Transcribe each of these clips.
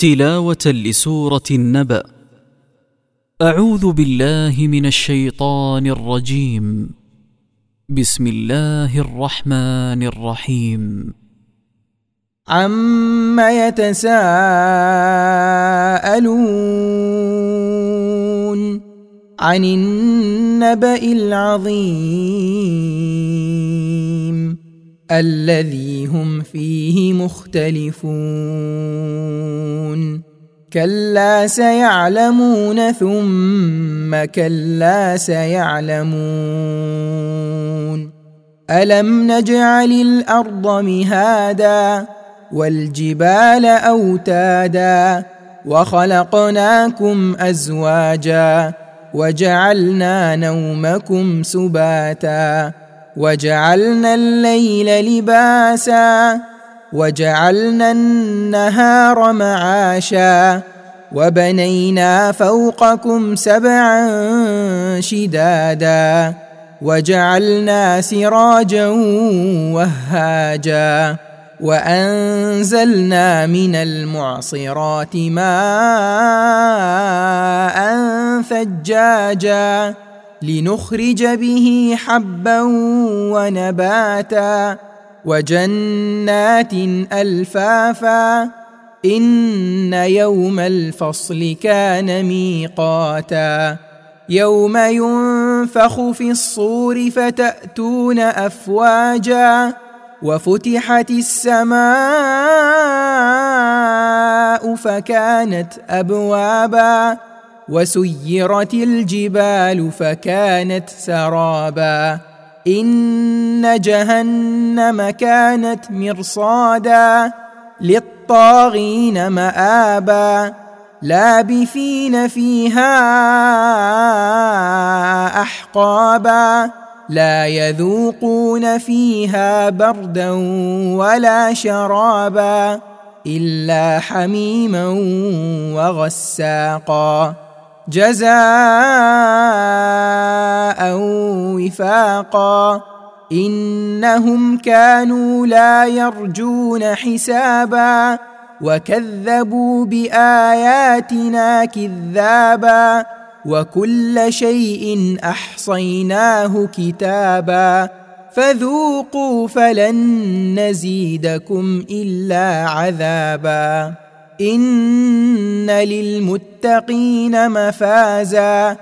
تلاوة لسورة النبأ. أعوذ بالله من الشيطان الرجيم. بسم الله الرحمن الرحيم. عَمَّ يتساءلون عن النبأ العظيم الذي هم فيه مختلفون كلا سيعلمون ثم كلا سيعلمون ألم نجعل الأرض مهادا والجبال أوتادا وخلقناكم أزواجا وجعلنا نومكم سباتا وجعلنا الليل لباسا وجعلنا النهار معاشا وبنينا فوقكم سبعا شدادا وجعلنا سراجا وهاجا وأنزلنا من المعصرات ماء ثجاجا لنخرج به حبا ونباتا وجنات ألفافا إن يوم الفصل كان ميقاتا يوم ينفخ في الصور فتأتون أفواجا وفتحت السماء فكانت أبوابا وسيرت الجبال فكانت سرابا إن جهنم كانت مرصادا للطاغين مآبا لابثين فيها أحقابا لا يذوقون فيها بردا ولا شرابا إلا حميما وغساقا جزاء وفاقا إنهم كانوا لا يرجون حسابا وكذبوا بآياتنا كذابا وكل شيء أحصيناه كتابا فذوقوا فلن نزيدكم إلا عذابا إن للمتقين مفازا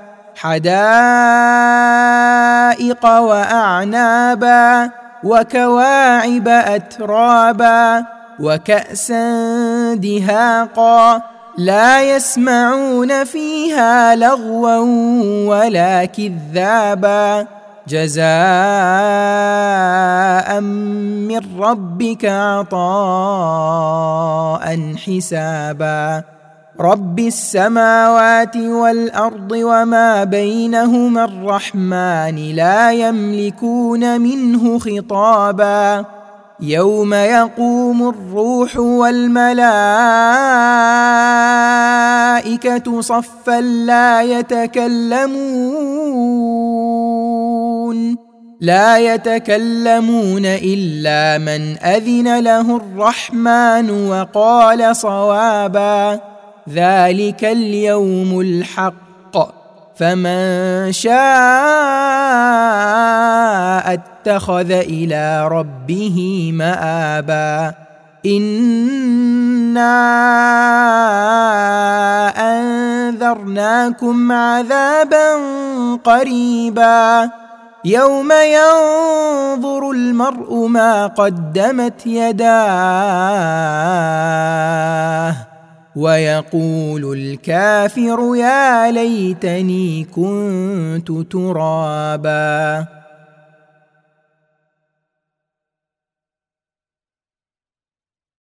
حدائق وأعنابا وكواعب أترابا وكأسا دهاقا لا يسمعون فيها لغوا ولا كذابا جزاء من ربك عطاء حسابا رب السماوات والأرض وما بينهما الرحمن لا يملكون منه خطابا يوم يقوم الروح والملائكة صفا لا يتكلمون إلا من أذن له الرحمن وقال صوابا ذلك اليوم الحق فمن شاء اتخذ إلى ربه مآبا إنا أنذرناكم عذابا قريبا يوم ينظر المرء ما قدمت يداه ويقول الكافر يا ليتني كنت ترابا.